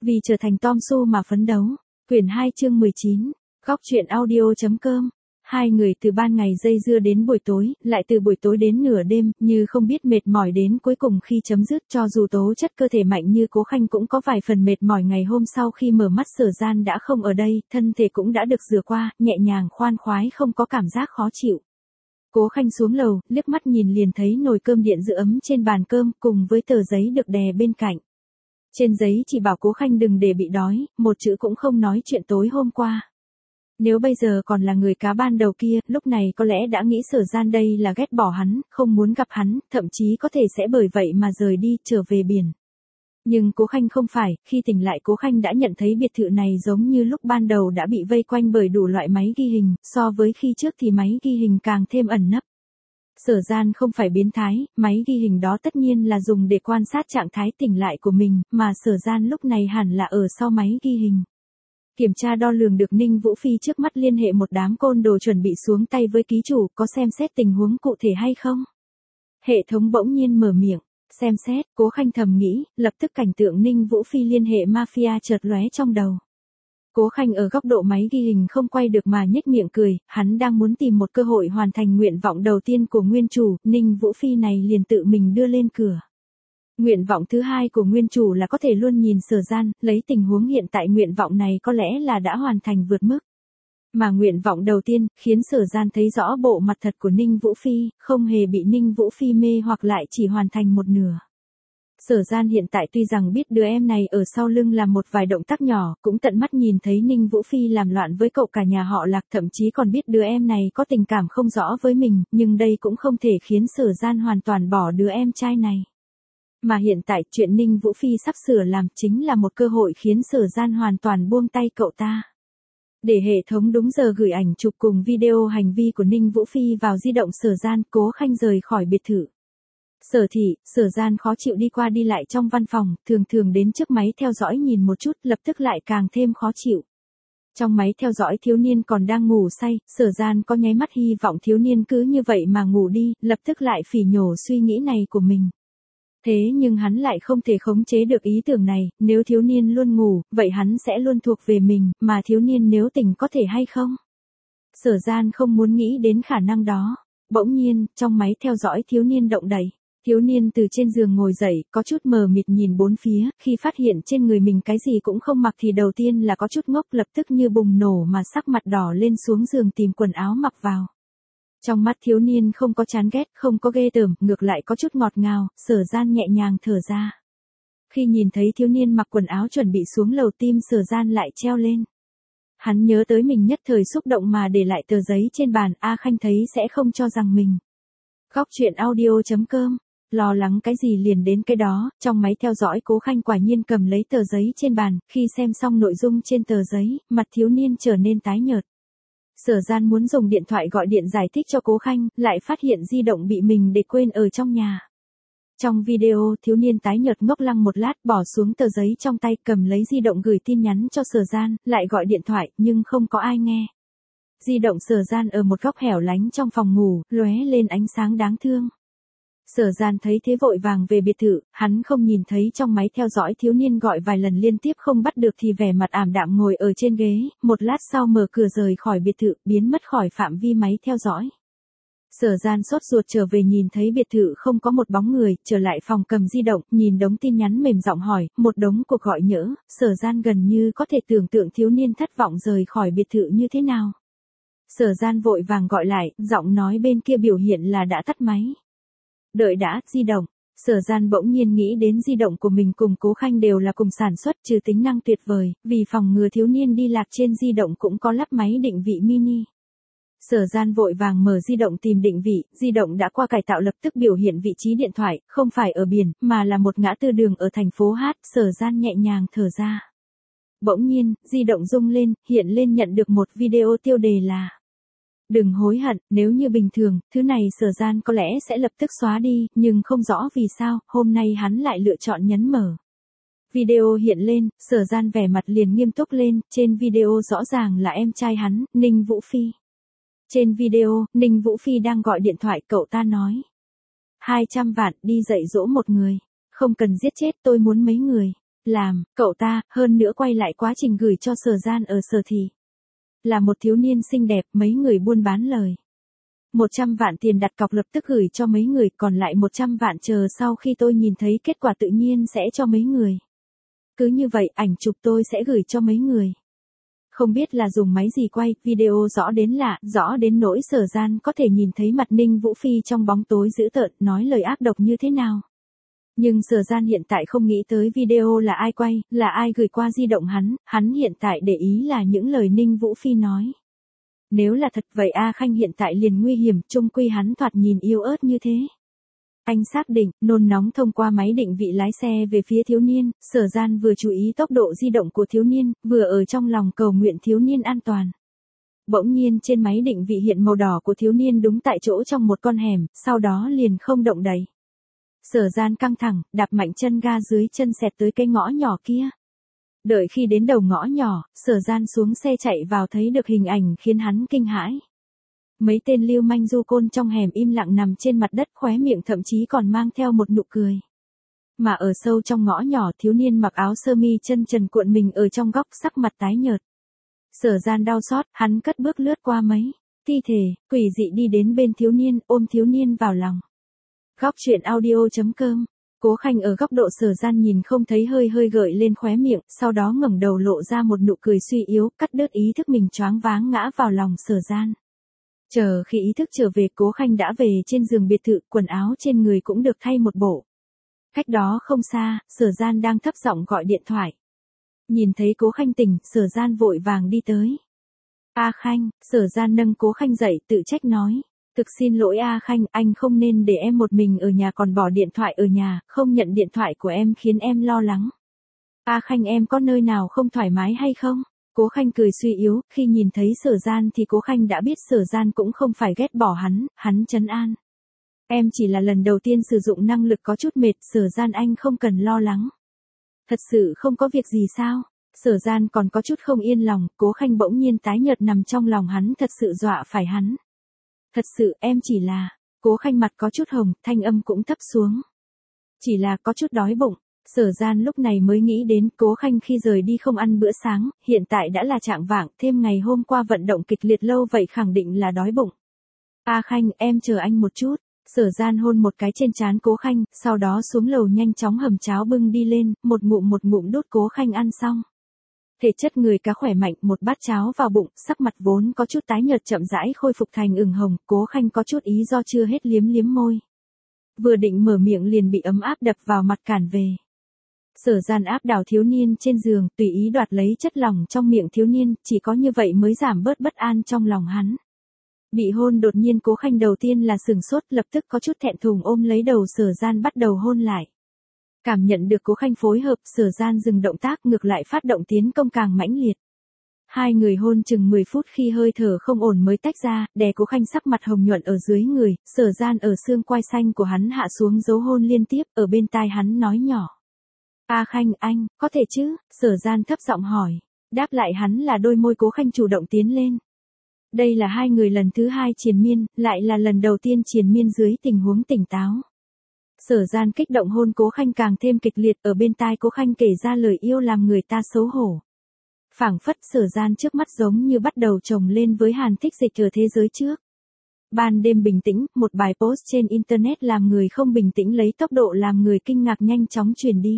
Vì trở thành Tom Soo mà phấn đấu. Quyển 2 chương 19. Góc truyện audio.com. Hai người từ ban ngày dây dưa đến buổi tối, lại từ buổi tối đến nửa đêm, như không biết mệt mỏi đến cuối cùng khi chấm dứt. Cho dù tố chất cơ thể mạnh như Cố Khanh cũng có vài phần mệt mỏi. Ngày hôm sau khi mở mắt Sở Gian đã không ở đây, thân thể cũng đã được rửa qua, nhẹ nhàng khoan khoái, không có cảm giác khó chịu. Cố Khanh xuống lầu, liếc mắt nhìn liền thấy nồi cơm điện giữ ấm trên bàn cơm cùng với tờ giấy được đè bên cạnh. Trên giấy chỉ bảo Cố Khanh đừng để bị đói, một chữ cũng không nói chuyện tối hôm qua. Nếu bây giờ còn là người cá ban đầu kia, lúc này có lẽ đã nghĩ Sở Gian đây là ghét bỏ hắn, không muốn gặp hắn, thậm chí có thể sẽ bởi vậy mà rời đi, trở về biển. Nhưng Cố Khanh không phải, khi tỉnh lại Cố Khanh đã nhận thấy biệt thự này giống như lúc ban đầu đã bị vây quanh bởi đủ loại máy ghi hình, so với khi trước thì máy ghi hình càng thêm ẩn nấp. Sở Gian không phải biến thái, máy ghi hình đó tất nhiên là dùng để quan sát trạng thái tỉnh lại của mình, mà Sở Gian lúc này hẳn là ở sau máy ghi hình. Kiểm tra đo lường được Ninh Vũ Phi trước mắt liên hệ một đám côn đồ chuẩn bị xuống tay với ký chủ, có xem xét tình huống cụ thể hay không? Hệ thống bỗng nhiên mở miệng, xem xét, Cố Khanh thầm nghĩ, lập tức cảnh tượng Ninh Vũ Phi liên hệ mafia chợt lóe trong đầu. Cố Khanh ở góc độ máy ghi hình không quay được mà nhếch miệng cười, hắn đang muốn tìm một cơ hội hoàn thành nguyện vọng đầu tiên của nguyên chủ, Ninh Vũ Phi này liền tự mình đưa lên cửa. Nguyện vọng thứ hai của nguyên chủ là có thể luôn nhìn Sở Gian, lấy tình huống hiện tại nguyện vọng này có lẽ là đã hoàn thành vượt mức. Mà nguyện vọng đầu tiên, khiến Sở Gian thấy rõ bộ mặt thật của Ninh Vũ Phi, không hề bị Ninh Vũ Phi mê hoặc lại chỉ hoàn thành một nửa. Sở Gian hiện tại tuy rằng biết đứa em này ở sau lưng làm một vài động tác nhỏ, cũng tận mắt nhìn thấy Ninh Vũ Phi làm loạn với cậu cả nhà họ Lạc, thậm chí còn biết đứa em này có tình cảm không rõ với mình, nhưng đây cũng không thể khiến Sở Gian hoàn toàn bỏ đứa em trai này. Mà hiện tại chuyện Ninh Vũ Phi sắp sửa làm chính là một cơ hội khiến Sở Gian hoàn toàn buông tay cậu ta. Để hệ thống đúng giờ gửi ảnh chụp cùng video hành vi của Ninh Vũ Phi vào di động Sở Gian, Cố Khanh rời khỏi biệt thự. Sở Thị, Sở Gian khó chịu đi qua đi lại trong văn phòng, thường đến trước máy theo dõi nhìn một chút, lập tức lại càng thêm khó chịu. Trong máy theo dõi thiếu niên còn đang ngủ say, Sở Gian có nháy mắt hy vọng thiếu niên cứ như vậy mà ngủ đi, lập tức lại phỉ nhổ suy nghĩ này của mình. Thế nhưng hắn lại không thể khống chế được ý tưởng này, nếu thiếu niên luôn ngủ, vậy hắn sẽ luôn thuộc về mình, mà thiếu niên nếu tỉnh có thể hay không? Sở Gian không muốn nghĩ đến khả năng đó. Bỗng nhiên, trong máy theo dõi thiếu niên động đậy. Thiếu niên từ trên giường ngồi dậy, có chút mờ mịt nhìn bốn phía, khi phát hiện trên người mình cái gì cũng không mặc thì đầu tiên là có chút ngốc, lập tức như bùng nổ mà sắc mặt đỏ lên xuống giường tìm quần áo mặc vào. Trong mắt thiếu niên không có chán ghét, không có ghê tởm, ngược lại có chút ngọt ngào, Sở Gian nhẹ nhàng thở ra. Khi nhìn thấy thiếu niên mặc quần áo chuẩn bị xuống lầu, tim Sở Gian lại treo lên. Hắn nhớ tới mình nhất thời xúc động mà để lại tờ giấy trên bàn, A Khanh thấy sẽ không cho rằng mình. Góc truyện audio.com. Lo lắng cái gì liền đến cái đó, trong máy theo dõi Cố Khanh quả nhiên cầm lấy tờ giấy trên bàn, khi xem xong nội dung trên tờ giấy, mặt thiếu niên trở nên tái nhợt. Sở Gian muốn dùng điện thoại gọi điện giải thích cho Cố Khanh, lại phát hiện di động bị mình để quên ở trong nhà. Trong video, thiếu niên tái nhợt ngốc lăng một lát, bỏ xuống tờ giấy trong tay, cầm lấy di động gửi tin nhắn cho Sở Gian, lại gọi điện thoại, nhưng không có ai nghe. Di động Sở Gian ở một góc hẻo lánh trong phòng ngủ, lóe lên ánh sáng đáng thương. Sở Gian thấy thế vội vàng về biệt thự, hắn không nhìn thấy trong máy theo dõi thiếu niên gọi vài lần liên tiếp không bắt được thì vẻ mặt ảm đạm ngồi ở trên ghế, một lát sau mở cửa rời khỏi biệt thự, biến mất khỏi phạm vi máy theo dõi. Sở Gian sốt ruột trở về nhìn thấy biệt thự không có một bóng người, trở lại phòng cầm di động, nhìn đống tin nhắn mềm giọng hỏi, một đống cuộc gọi nhỡ, Sở Gian gần như có thể tưởng tượng thiếu niên thất vọng rời khỏi biệt thự như thế nào. Sở Gian vội vàng gọi lại, giọng nói bên kia biểu hiện là đã tắt máy. Đợi đã, di động. Sở Gian bỗng nhiên nghĩ đến di động của mình cùng Cố Khanh đều là cùng sản xuất, trừ tính năng tuyệt vời, vì phòng ngừa thiếu niên đi lạc trên di động cũng có lắp máy định vị mini. Sở Gian vội vàng mở di động tìm định vị, di động đã qua cải tạo lập tức biểu hiện vị trí điện thoại, không phải ở biển, mà là một ngã tư đường ở thành phố Hát, Sở Gian nhẹ nhàng thở ra. Bỗng nhiên, di động rung lên, hiện lên nhận được một video tiêu đề là: đừng hối hận, nếu như bình thường, thứ này Sở Gian có lẽ sẽ lập tức xóa đi, nhưng không rõ vì sao, hôm nay hắn lại lựa chọn nhấn mở. Video hiện lên, Sở Gian vẻ mặt liền nghiêm túc lên, trên video rõ ràng là em trai hắn, Ninh Vũ Phi. Trên video, Ninh Vũ Phi đang gọi điện thoại, cậu ta nói: 200 vạn, đi dạy dỗ một người. Không cần giết chết, tôi muốn mấy người. Làm, cậu ta, hơn nữa quay lại quá trình gửi cho Sở Gian ở Sở Thị. Là một thiếu niên xinh đẹp, mấy người buôn bán lời. 100 vạn tiền đặt cọc lập tức gửi cho mấy người, còn lại 100 vạn chờ sau khi tôi nhìn thấy kết quả tự nhiên sẽ cho mấy người. Cứ như vậy, ảnh chụp tôi sẽ gửi cho mấy người. Không biết là dùng máy gì quay, video rõ đến lạ, rõ đến nỗi Sở Gian có thể nhìn thấy mặt Ninh Vũ Phi trong bóng tối dữ tợn, nói lời ác độc như thế nào. Nhưng Sở Gian hiện tại không nghĩ tới video là ai quay, là ai gửi qua di động hắn hiện tại để ý là những lời Ninh Vũ Phi nói. Nếu là thật vậy A Khanh hiện tại liền nguy hiểm, chung quy hắn thoạt nhìn yếu ớt như thế. Anh xác định, nôn nóng thông qua máy định vị lái xe về phía thiếu niên, Sở Gian vừa chú ý tốc độ di động của thiếu niên, vừa ở trong lòng cầu nguyện thiếu niên an toàn. Bỗng nhiên trên máy định vị hiện màu đỏ của thiếu niên đúng tại chỗ trong một con hẻm, sau đó liền không động đậy. Sở Gian căng thẳng, đạp mạnh chân ga dưới chân xẹt tới cái ngõ nhỏ kia. Đợi khi đến đầu ngõ nhỏ, Sở Gian xuống xe chạy vào thấy được hình ảnh khiến hắn kinh hãi. Mấy tên lưu manh du côn trong hẻm im lặng nằm trên mặt đất, khóe miệng thậm chí còn mang theo một nụ cười. Mà ở sâu trong ngõ nhỏ, thiếu niên mặc áo sơ mi chân trần cuộn mình ở trong góc, sắc mặt tái nhợt. Sở Gian đau xót, hắn cất bước lướt qua mấy thi thể, quỷ dị đi đến bên thiếu niên, ôm thiếu niên vào lòng. Góc truyện audio.com. Cố Khanh ở góc độ Sở Gian nhìn không thấy hơi gợi lên khóe miệng, sau đó ngẩng đầu lộ ra một nụ cười suy yếu, cắt đứt ý thức mình choáng váng ngã vào lòng Sở Gian. Chờ khi ý thức trở về, Cố Khanh đã về trên giường biệt thự, quần áo trên người cũng được thay một bộ. Cách đó không xa, Sở Gian đang thấp giọng gọi điện thoại. Nhìn thấy Cố Khanh tỉnh, Sở Gian vội vàng đi tới. A Khanh, Sở Gian nâng Cố Khanh dậy, tự trách nói. Thực xin lỗi A Khanh, anh không nên để em một mình ở nhà còn bỏ điện thoại ở nhà, không nhận điện thoại của em khiến em lo lắng. A Khanh em có nơi nào không thoải mái hay không? Cố Khanh cười suy yếu, khi nhìn thấy Sở Gian thì Cố Khanh đã biết Sở Gian cũng không phải ghét bỏ hắn trấn an. Em chỉ là lần đầu tiên sử dụng năng lực có chút mệt, Sở Gian anh không cần lo lắng. Thật sự không có việc gì sao? Sở Gian còn có chút không yên lòng, Cố Khanh bỗng nhiên tái nhợt nằm trong lòng hắn, thật sự dọa phải hắn. Thật sự em chỉ là, Cố Khanh mặt có chút hồng, thanh âm cũng thấp xuống. Chỉ là có chút đói bụng. Sở Gian lúc này mới nghĩ đến Cố Khanh khi rời đi không ăn bữa sáng, hiện tại đã là chạng vạng, thêm ngày hôm qua vận động kịch liệt lâu vậy khẳng định là đói bụng. A Khanh, em chờ anh một chút. Sở Gian hôn một cái trên trán Cố Khanh, sau đó xuống lầu nhanh chóng hầm cháo bưng đi lên, một ngụm đút Cố Khanh ăn xong. Thể chất người cá khỏe mạnh, một bát cháo vào bụng, sắc mặt vốn có chút tái nhợt chậm rãi khôi phục thành ửng hồng, Cố Khanh có chút ý do chưa hết liếm môi. Vừa định mở miệng liền bị ấm áp đập vào mặt cản về. Sở Gian áp đảo thiếu niên trên giường, tùy ý đoạt lấy chất lỏng trong miệng thiếu niên, chỉ có như vậy mới giảm bớt bất an trong lòng hắn. Bị hôn đột nhiên, Cố Khanh đầu tiên là sửng sốt, lập tức có chút thẹn thùng ôm lấy đầu Sở Gian bắt đầu hôn lại. Cảm nhận được Cố Khanh phối hợp, Sở Gian dừng động tác, ngược lại phát động tiến công càng mãnh liệt. Hai người hôn chừng 10 phút, khi hơi thở không ổn mới tách ra, đè Cố Khanh sắc mặt hồng nhuận ở dưới người, Sở Gian ở xương quai xanh của hắn hạ xuống dấu hôn liên tiếp, ở bên tai hắn nói nhỏ. A Khanh, anh, có thể chứ? Sở Gian thấp giọng hỏi. Đáp lại hắn là đôi môi Cố Khanh chủ động tiến lên. Đây là hai người lần thứ hai triền miên, lại là lần đầu tiên triền miên dưới tình huống tỉnh táo. Sở Gian kích động hôn Cố Khanh càng thêm kịch liệt, ở bên tai Cố Khanh kể ra lời yêu làm người ta xấu hổ. Phảng phất Sở Gian trước mắt giống như bắt đầu chồng lên với Hàn Thích Dịch ở thế giới trước. Ban đêm bình tĩnh, một bài post trên internet làm người không bình tĩnh lấy tốc độ làm người kinh ngạc nhanh chóng truyền đi.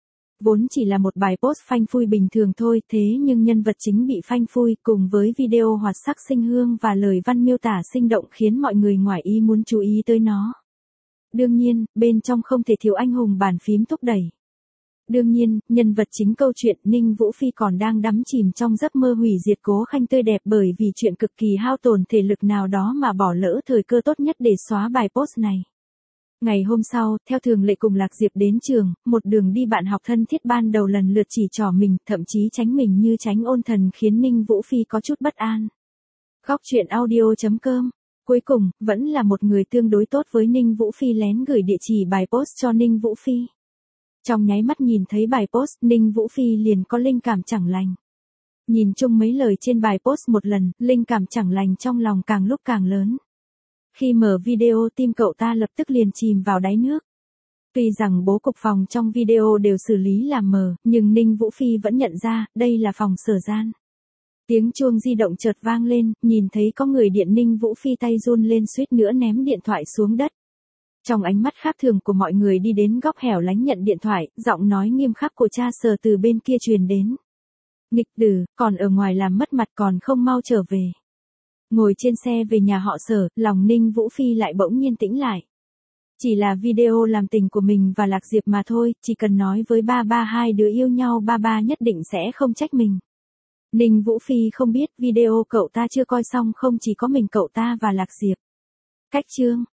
Vốn chỉ là một bài post phanh phui bình thường thôi, thế nhưng nhân vật chính bị phanh phui cùng với video hoạt sắc sinh hương và lời văn miêu tả sinh động khiến mọi người ngoài ý muốn chú ý tới nó. Đương nhiên, bên trong không thể thiếu anh hùng bàn phím thúc đẩy. Đương nhiên, nhân vật chính câu chuyện Ninh Vũ Phi còn đang đắm chìm trong giấc mơ hủy diệt Cố Khanh tươi đẹp bởi vì chuyện cực kỳ hao tổn thể lực nào đó mà bỏ lỡ thời cơ tốt nhất để xóa bài post này. Ngày hôm sau, theo thường lệ cùng Lạc Diệp đến trường, một đường đi bạn học thân thiết ban đầu lần lượt chỉ trỏ mình, thậm chí tránh mình như tránh ôn thần khiến Ninh Vũ Phi có chút bất an. Góc truyện audio.com. Cuối cùng, vẫn là một người tương đối tốt với Ninh Vũ Phi lén gửi địa chỉ bài post cho Ninh Vũ Phi. Trong nháy mắt nhìn thấy bài post, Ninh Vũ Phi liền có linh cảm chẳng lành. Nhìn chung mấy lời trên bài post một lần, linh cảm chẳng lành trong lòng càng lúc càng lớn. Khi mở video tim cậu ta lập tức liền chìm vào đáy nước. Tuy rằng bố cục phòng trong video đều xử lý làm mờ, nhưng Ninh Vũ Phi vẫn nhận ra, đây là phòng Sở Gian. Tiếng chuông di động chợt vang lên, nhìn thấy có người điện Ninh Vũ Phi tay run lên suýt nữa ném điện thoại xuống đất. Trong ánh mắt khác thường của mọi người đi đến góc hẻo lánh nhận điện thoại, giọng nói nghiêm khắc của cha Sở từ bên kia truyền đến. Nghịch tử, còn ở ngoài làm mất mặt còn không mau trở về. Ngồi trên xe về nhà họ Sở, lòng Ninh Vũ Phi lại bỗng nhiên tĩnh lại. Chỉ là video làm tình của mình và Lạc Diệp mà thôi, chỉ cần nói với ba hai đứa yêu nhau ba nhất định sẽ không trách mình. Ninh Vũ Phi không biết video cậu ta chưa coi xong không chỉ có mình cậu ta và Lạc Diệp. Cách chương